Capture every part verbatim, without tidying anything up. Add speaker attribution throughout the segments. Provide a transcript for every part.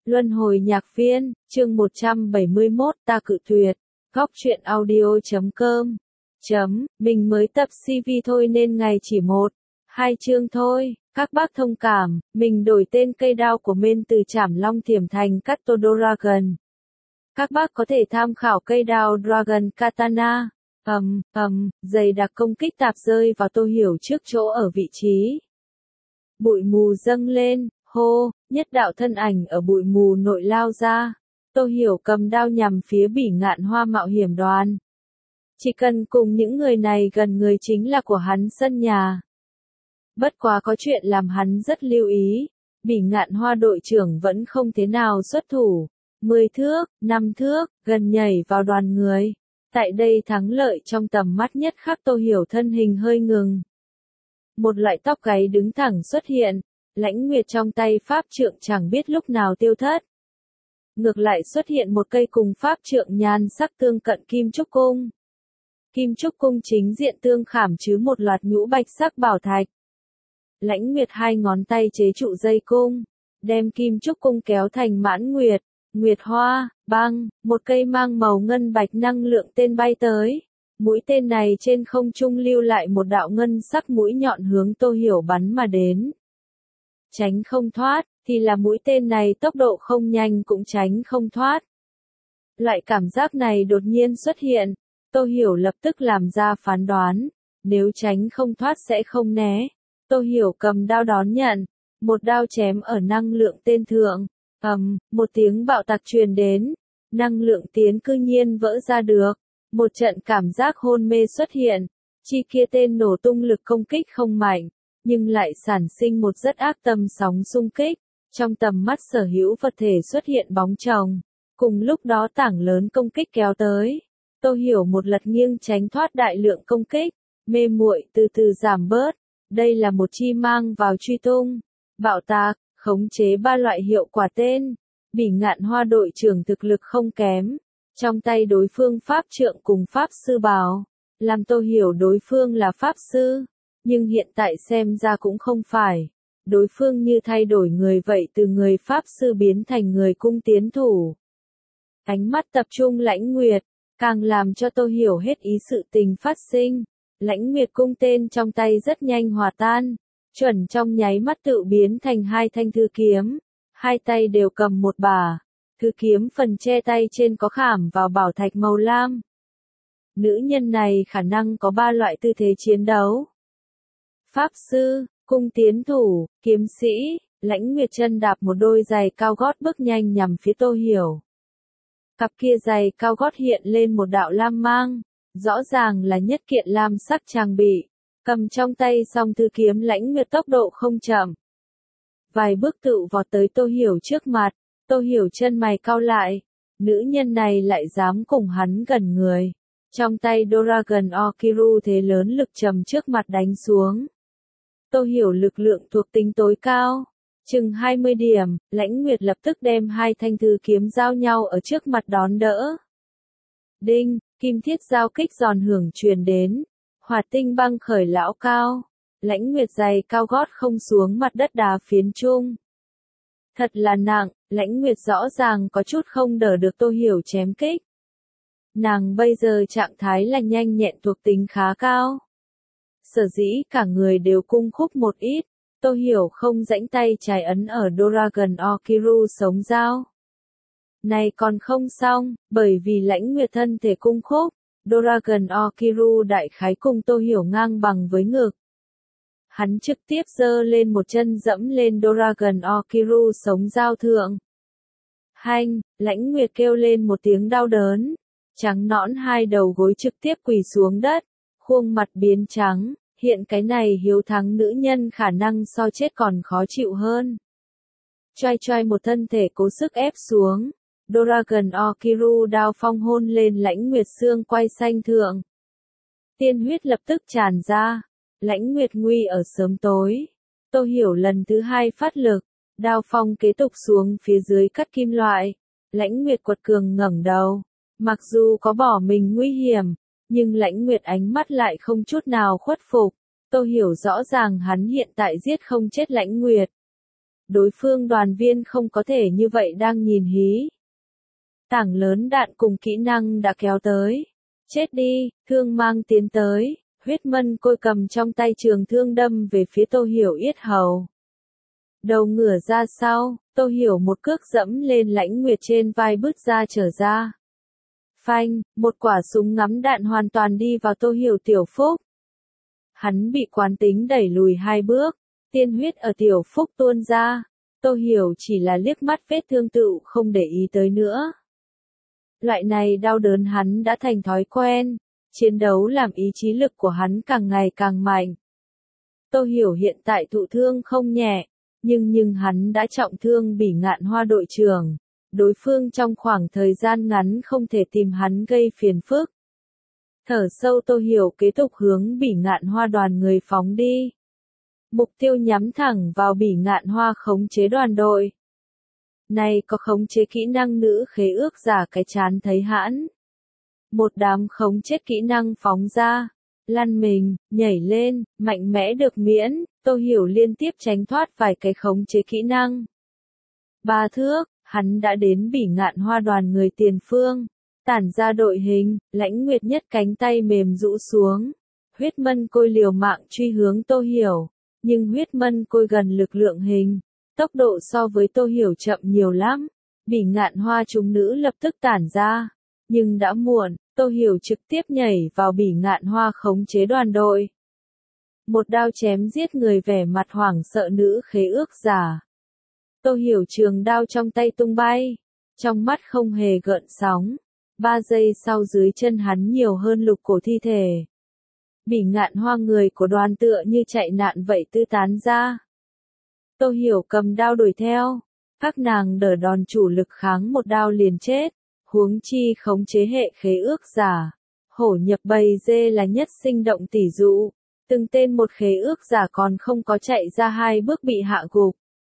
Speaker 1: Luân hồi nhạc viên, chương một trăm bảy mươi mốt, ta cự tuyệt. Góc truyện audio chấm com. Chấm, mình mới tập xê vê thôi nên ngày chỉ một, hai chương thôi. Các bác thông cảm, mình đổi tên cây đao của mình từ Trảm Long Thiểm thành Kato Dragon. Các bác có thể tham khảo cây đao Dragon Katana. Ầm, ầm, dày đặc công kích tạp rơi vào Tô Hiểu trước chỗ ở vị trí. Bụi mù dâng lên, hô, nhất đạo thân ảnh ở bụi mù nội lao ra. Tô Hiểu cầm đao nhằm phía Bỉ Ngạn Hoa mạo hiểm đoàn. Chỉ cần cùng những người này gần người chính là của hắn sân nhà. Bất quá có chuyện làm hắn rất lưu ý. Bỉ Ngạn Hoa đội trưởng vẫn không thế nào xuất thủ. Mười thước, năm thước, gần nhảy vào đoàn người. Tại đây thắng lợi trong tầm mắt nhất khắc Tô Hiểu thân hình hơi ngừng. Một loại tóc gáy đứng thẳng xuất hiện. Lãnh Nguyệt trong tay pháp trượng chẳng biết lúc nào tiêu thất. Ngược lại xuất hiện một cây cùng pháp trượng nhan sắc tương cận kim trúc cung. Kim trúc cung chính diện tương khảm chứ một loạt nhũ bạch sắc bảo thạch. Lãnh Nguyệt hai ngón tay chế trụ dây cung, đem kim trúc cung kéo thành mãn nguyệt, nguyệt hoa, băng, một cây mang màu ngân bạch năng lượng tên bay tới. Mũi tên này trên không trung lưu lại một đạo ngân sắc mũi nhọn hướng Tô Hiểu bắn mà đến. Tránh không thoát, thì là mũi tên này tốc độ không nhanh cũng tránh không thoát. Loại cảm giác này đột nhiên xuất hiện, Tô Hiểu lập tức làm ra phán đoán, nếu tránh không thoát sẽ không né. Tô Hiểu cầm đao đón nhận, một đao chém ở năng lượng tên thượng, ầm, một tiếng bạo tạc truyền đến, năng lượng tiến cư nhiên vỡ ra được, một trận cảm giác hôn mê xuất hiện, chi kia tên nổ tung lực công kích không mạnh, nhưng lại sản sinh một rất ác tâm sóng xung kích, trong tầm mắt sở hữu vật thể xuất hiện bóng chồng, cùng lúc đó tảng lớn công kích kéo tới. Tô Hiểu một lật nghiêng tránh thoát đại lượng công kích, mê muội từ từ giảm bớt, đây là một chi mang vào truy tung, bạo tạc, khống chế ba loại hiệu quả tên. Bỉ Ngạn Hoa đội trưởng thực lực không kém, trong tay đối phương pháp trượng cùng pháp sư bào, làm Tô Hiểu đối phương là pháp sư, nhưng hiện tại xem ra cũng không phải, đối phương như thay đổi người vậy, từ người pháp sư biến thành người cung tiến thủ. Ánh mắt tập trung Lãnh Nguyệt, càng làm cho Tô Hiểu hết ý sự tình phát sinh. Lãnh Nguyệt cung tên trong tay rất nhanh hòa tan, chuẩn trong nháy mắt tự biến thành hai thanh thư kiếm, hai tay đều cầm một bả, thư kiếm phần che tay trên có khảm vào bảo thạch màu lam. Nữ nhân này khả năng có ba loại tư thế chiến đấu. Pháp sư, cung tiến thủ, kiếm sĩ. Lãnh Nguyệt chân đạp một đôi giày cao gót bước nhanh nhằm phía Tô Hiểu. Cặp kia giày cao gót hiện lên một đạo lam mang, rõ ràng là nhất kiện lam sắc trang bị, cầm trong tay song thư kiếm. Lãnh Nguyệt tốc độ không chậm, vài bước tự vọt tới Tô Hiểu trước mặt. Tô Hiểu chân mày cau lại, nữ nhân này lại dám cùng hắn gần người, trong tay Dragon Okiru thế lớn lực trầm trước mặt đánh xuống. Tô Hiểu lực lượng thuộc tính tối cao, chừng hai mươi điểm, Lãnh Nguyệt lập tức đem hai thanh thư kiếm giao nhau ở trước mặt đón đỡ. Đinh, kim thiết giao kích giòn hưởng truyền đến, hỏa tinh băng khởi lão cao. Lãnh Nguyệt giày cao gót không xuống mặt đất đá phiến chung. Thật là nặng, Lãnh Nguyệt rõ ràng có chút không đỡ được Tô Hiểu chém kích. Nàng bây giờ trạng thái là nhanh nhẹn thuộc tính khá cao. Sở dĩ cả người đều cung khúc một ít, Tô Hiểu không rãnh tay trái ấn ở Dragon Okiru sống dao. Này còn không xong, bởi vì Lãnh Nguyệt thân thể cung khúc, Dragon Okiru đại khái cùng Tô Hiểu ngang bằng với ngực. Hắn trực tiếp giơ lên một chân dẫm lên Dragon Okiru sống dao thượng. Hanh, Lãnh Nguyệt kêu lên một tiếng đau đớn, trắng nõn hai đầu gối trực tiếp quỳ xuống đất, khuôn mặt biến trắng, hiện cái này hiếu thắng nữ nhân khả năng so chết còn khó chịu hơn. Choai choai một thân thể cố sức ép xuống, Dragon Okiru đao phong hôn lên Lãnh Nguyệt xương quai xanh thượng. Tiên huyết lập tức tràn ra, Lãnh Nguyệt nguy ở sớm tối. Tô Hiểu lần thứ hai phát lực, đao phong kế tục xuống phía dưới cắt kim loại. Lãnh Nguyệt quật cường ngẩng đầu, mặc dù có bỏ mình nguy hiểm, nhưng Lãnh Nguyệt ánh mắt lại không chút nào khuất phục. Tô Hiểu rõ ràng hắn hiện tại giết không chết Lãnh Nguyệt. đối phương đoàn viên không có thể như vậy đang nhìn hí. Tảng lớn đạn cùng kỹ năng đã kéo tới. Chết đi, thương mang tiến tới, huyết mân côi cầm trong tay trường thương đâm về phía Tô Hiểu yết hầu. Đầu ngửa ra sau, Tô Hiểu một cước dẫm lên Lãnh Nguyệt trên vai bứt ra trở ra. Phanh, một quả súng ngắm đạn hoàn toàn đi vào Tô Hiểu tiểu phúc. Hắn bị quán tính đẩy lùi hai bước, tiên huyết ở tiểu phúc tuôn ra. Tô Hiểu chỉ là liếc mắt vết thương tựu không để ý tới nữa. Loại này đau đớn hắn đã thành thói quen, chiến đấu làm ý chí lực của hắn càng ngày càng mạnh. Tô Hiểu hiện tại thụ thương không nhẹ, nhưng nhưng hắn đã trọng thương Bỉ Ngạn Hoa đội trưởng, đối phương trong khoảng thời gian ngắn không thể tìm hắn gây phiền phức. Thở sâu Tô Hiểu kế tục hướng Bỉ Ngạn Hoa đoàn người phóng đi. Mục tiêu nhắm thẳng vào Bỉ Ngạn Hoa khống chế đoàn đội. Này có khống chế kỹ năng nữ khế ước giả cái chán thấy hãn. Một đám khống chế kỹ năng phóng ra, lăn mình, nhảy lên, mạnh mẽ được miễn, Tô Hiểu liên tiếp tránh thoát vài cái khống chế kỹ năng. Ba thước, hắn đã đến Bỉ Ngạn Hoa đoàn người tiền phương, tản ra đội hình, Lãnh Nguyệt nhất cánh tay mềm rũ xuống. Huyết mân côi liều mạng truy hướng Tô Hiểu, nhưng huyết mân côi gần lực lượng hình. Tốc độ so với Tô Hiểu chậm nhiều lắm, Bỉ Ngạn Hoa chúng nữ lập tức tản ra, nhưng đã muộn, Tô Hiểu trực tiếp nhảy vào Bỉ Ngạn Hoa khống chế đoàn đội. Một đao chém giết người vẻ mặt hoảng sợ nữ khế ước giả. Tô Hiểu trường đao trong tay tung bay, trong mắt không hề gợn sóng, ba giây sau dưới chân hắn nhiều hơn lục cổ thi thể. Bỉ Ngạn Hoa người của đoàn tựa như chạy nạn vậy tư tán ra. Tô Hiểu cầm đao đuổi theo, các nàng đỡ đòn chủ lực kháng một đao liền chết, huống chi khống chế hệ khế ước giả. Hổ nhập bầy dê là nhất sinh động tỷ dụ, từng tên một khế ước giả còn không có chạy ra hai bước bị hạ gục.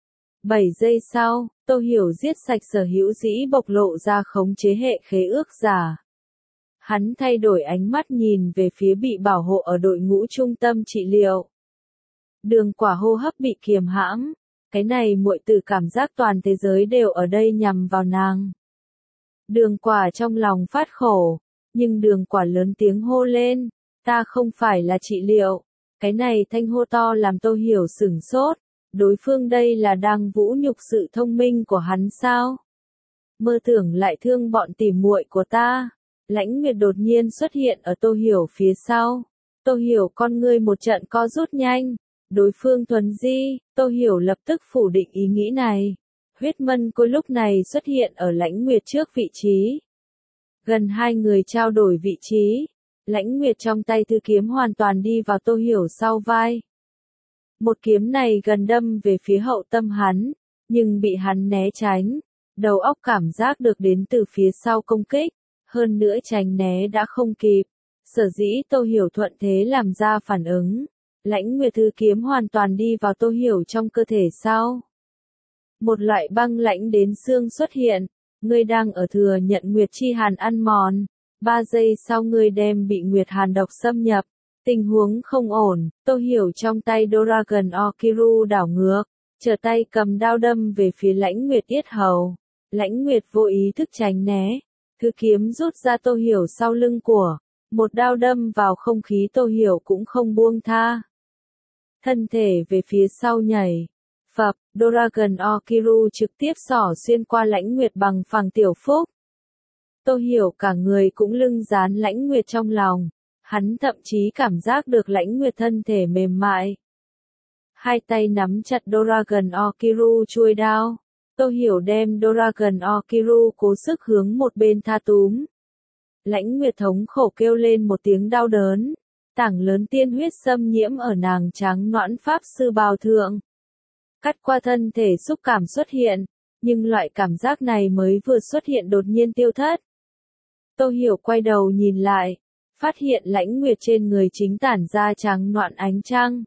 Speaker 1: bảy giây sau, Tô Hiểu giết sạch sở hữu dĩ bộc lộ ra khống chế hệ khế ước giả. Hắn thay đổi ánh mắt nhìn về phía bị bảo hộ ở đội ngũ trung tâm trị liệu. Đường Quả hô hấp bị kiềm hãm, cái này muội tử cảm giác toàn thế giới đều ở đây nhằm vào nàng. Đường Quả trong lòng phát khổ, nhưng Đường Quả lớn tiếng hô lên, ta không phải là trị liệu. Cái này thanh hô to làm Tô Hiểu sửng sốt, đối phương đây là đang vũ nhục sự thông minh của hắn sao? Mơ tưởng lại thương bọn tỉ muội của ta. Lãnh Nguyệt đột nhiên xuất hiện ở Tô Hiểu phía sau. Tô Hiểu con ngươi một trận co rút nhanh. Đối phương thuần di, Tô Hiểu lập tức phủ định ý nghĩ này. Huyết mân côi lúc này xuất hiện ở Lãnh Nguyệt trước vị trí. Gần hai người trao đổi vị trí. Lãnh Nguyệt trong tay thư kiếm hoàn toàn đi vào Tô Hiểu sau vai. Một kiếm này gần đâm về phía hậu tâm hắn, nhưng bị hắn né tránh. Đầu óc cảm giác được đến từ phía sau công kích, hơn nữa tránh né đã không kịp. Sở dĩ Tô Hiểu thuận thế làm ra phản ứng. Lãnh Nguyệt thư kiếm hoàn toàn đi vào Tô Hiểu trong cơ thể sau. Một loại băng lãnh đến xương xuất hiện, ngươi đang ở thừa nhận Nguyệt chi hàn ăn mòn. Ba giây sau ngươi đem bị Nguyệt hàn độc xâm nhập. Tình huống không ổn, Tô Hiểu trong tay Dragon Okiru đảo ngược, trở tay cầm đao đâm về phía Lãnh Nguyệt yết hầu. Lãnh Nguyệt vô ý thức tránh né, thư kiếm rút ra Tô Hiểu sau lưng của, một đao đâm vào không khí Tô Hiểu cũng không buông tha. Thân thể về phía sau nhảy, phập, Dragon Okiru trực tiếp xỏ xuyên qua Lãnh Nguyệt bằng phẳng tiểu phúc. Tô Hiểu cả người cũng lưng dán Lãnh Nguyệt trong lòng, hắn thậm chí cảm giác được Lãnh Nguyệt thân thể mềm mại. Hai tay nắm chặt Dragon Okiru chuôi đao, Tô Hiểu đem Dragon Okiru cố sức hướng một bên tha túm. Lãnh Nguyệt thống khổ kêu lên một tiếng đau đớn, tảng lớn tiên huyết xâm nhiễm ở nàng trắng nõn pháp sư bào thượng. Cắt qua thân thể xúc cảm xuất hiện, nhưng loại cảm giác này mới vừa xuất hiện đột nhiên tiêu thất. Tô Hiểu quay đầu nhìn lại, phát hiện Lãnh Nguyệt trên người chính tản ra trắng nõn ánh trăng.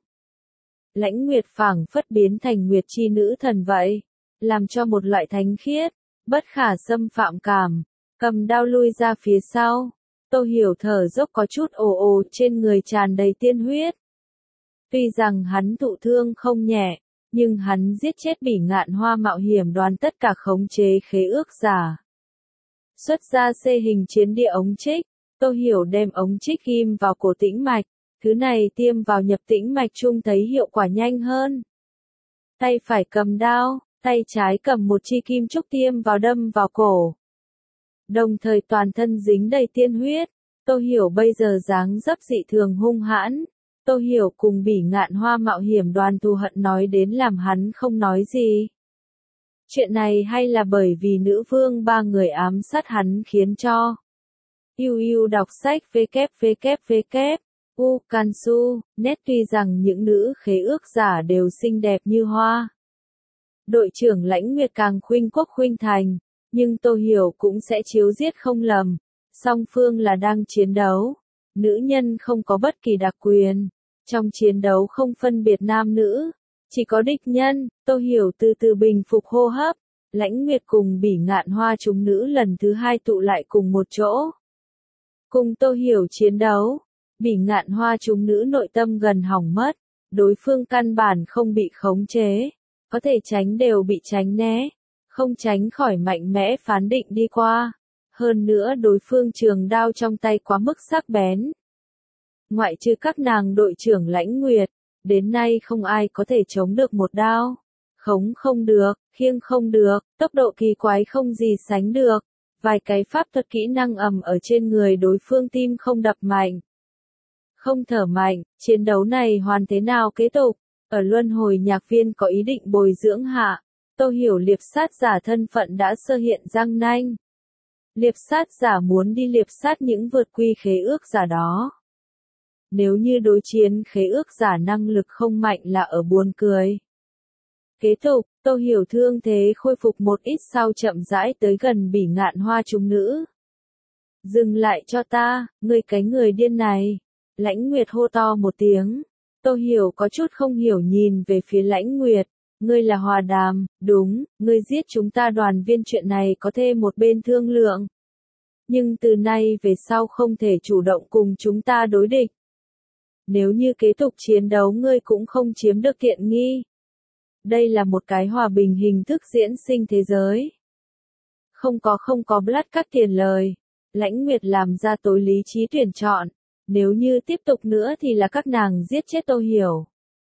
Speaker 1: Lãnh Nguyệt phảng phất biến thành Nguyệt chi nữ thần vậy, làm cho một loại thánh khiết, bất khả xâm phạm cảm, cầm đao lui ra phía sau. Tô Hiểu thở dốc có chút ồ ồ trên người tràn đầy tiên huyết. Tuy rằng hắn thụ thương không nhẹ, Nhưng hắn giết chết Bỉ Ngạn Hoa mạo hiểm đoàn tất cả khống chế khế ước giả. Xuất ra xê hình chiến địa ống trích, Tô Hiểu đem ống trích ghim vào cổ tĩnh mạch, thứ này tiêm vào nhập tĩnh mạch chung thấy hiệu quả nhanh hơn. Tay phải cầm đao, tay trái cầm một chi kim trúc tiêm vào đâm vào cổ. Đồng thời toàn thân dính đầy tiên huyết, Tô Hiểu bây giờ dáng dấp dị thường hung hãn. Tô Hiểu cùng Bỉ Ngạn Hoa mạo hiểm đoàn thù hận nói đến làm hắn không nói gì. Chuyện này hay là bởi vì nữ vương ba người ám sát hắn khiến cho. Yêu yêu đọc sách www. U Kansu, net tuy rằng những nữ khế ước giả đều xinh đẹp như hoa. Đội trưởng Lãnh Nguyệt càng khuynh quốc khuynh thành, nhưng Tô Hiểu cũng sẽ chiếu giết không lầm. Song phương là đang chiến đấu. Nữ nhân không có bất kỳ đặc quyền. Trong chiến đấu không phân biệt nam nữ. Chỉ có địch nhân. Tô Hiểu từ từ bình phục hô hấp. Lãnh Nguyệt cùng Bỉ Ngạn Hoa chúng nữ lần thứ hai tụ lại cùng một chỗ. Cùng Tô Hiểu chiến đấu. Bỉ Ngạn Hoa chúng nữ nội tâm gần hỏng mất. Đối phương căn bản không bị khống chế. Có thể tránh đều bị tránh né. Không tránh khỏi mạnh mẽ phán định đi qua. Hơn nữa đối phương trường đao trong tay quá mức sắc bén. Ngoại trừ các nàng đội trưởng Lãnh Nguyệt, đến nay không ai có thể chống được một đao. Khống không được, khiêng không được, tốc độ kỳ quái không gì sánh được. Vài cái pháp thuật kỹ năng ầm ở trên người đối phương tim không đập mạnh. Không thở mạnh, chiến đấu này hoàn thế nào kế tục? Ở luân hồi nhạc viên có ý định bồi dưỡng hạ. Tô Hiểu liệp sát giả thân phận đã sơ hiện răng nanh. Liệp sát giả muốn đi liệp sát những vượt quy khế ước giả đó. Nếu như đối chiến khế ước giả năng lực không mạnh là ở buồn cười. Kế tục, Tô Hiểu thương thế khôi phục một ít sau chậm rãi tới gần Bỉ Ngạn Hoa chúng nữ. Dừng lại cho ta, ngươi cái người điên này. Lãnh Nguyệt hô to một tiếng. Tô Hiểu có chút không hiểu nhìn về phía Lãnh Nguyệt. Ngươi là Hòa Đàm, đúng, ngươi giết chúng ta đoàn viên chuyện này có thêm một bên thương lượng. Nhưng từ nay về sau không thể chủ động cùng chúng ta đối địch. Nếu như kế tục chiến đấu ngươi cũng không chiếm được tiện nghi. Đây là một cái hòa bình hình thức diễn sinh thế giới. Không có không có Blood cắt tiền lời. Lãnh Nguyệt làm ra tối lý trí tuyển chọn. Nếu như tiếp tục nữa thì là các nàng giết chết Tô Hiểu.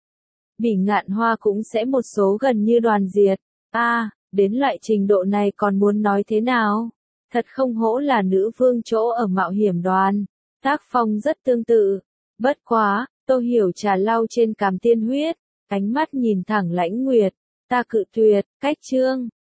Speaker 1: Bỉ Ngạn Hoa cũng sẽ một số gần như đoàn diệt. A, à, đến loại trình độ này còn muốn nói thế nào? Thật không hổ là nữ vương chỗ ở mạo hiểm đoàn. Tác phong rất tương tự. Bất quá, Tô Hiểu trà lau trên cằm tiên huyết. Ánh mắt nhìn thẳng Lãnh Nguyệt. Ta cự tuyệt, cách chương.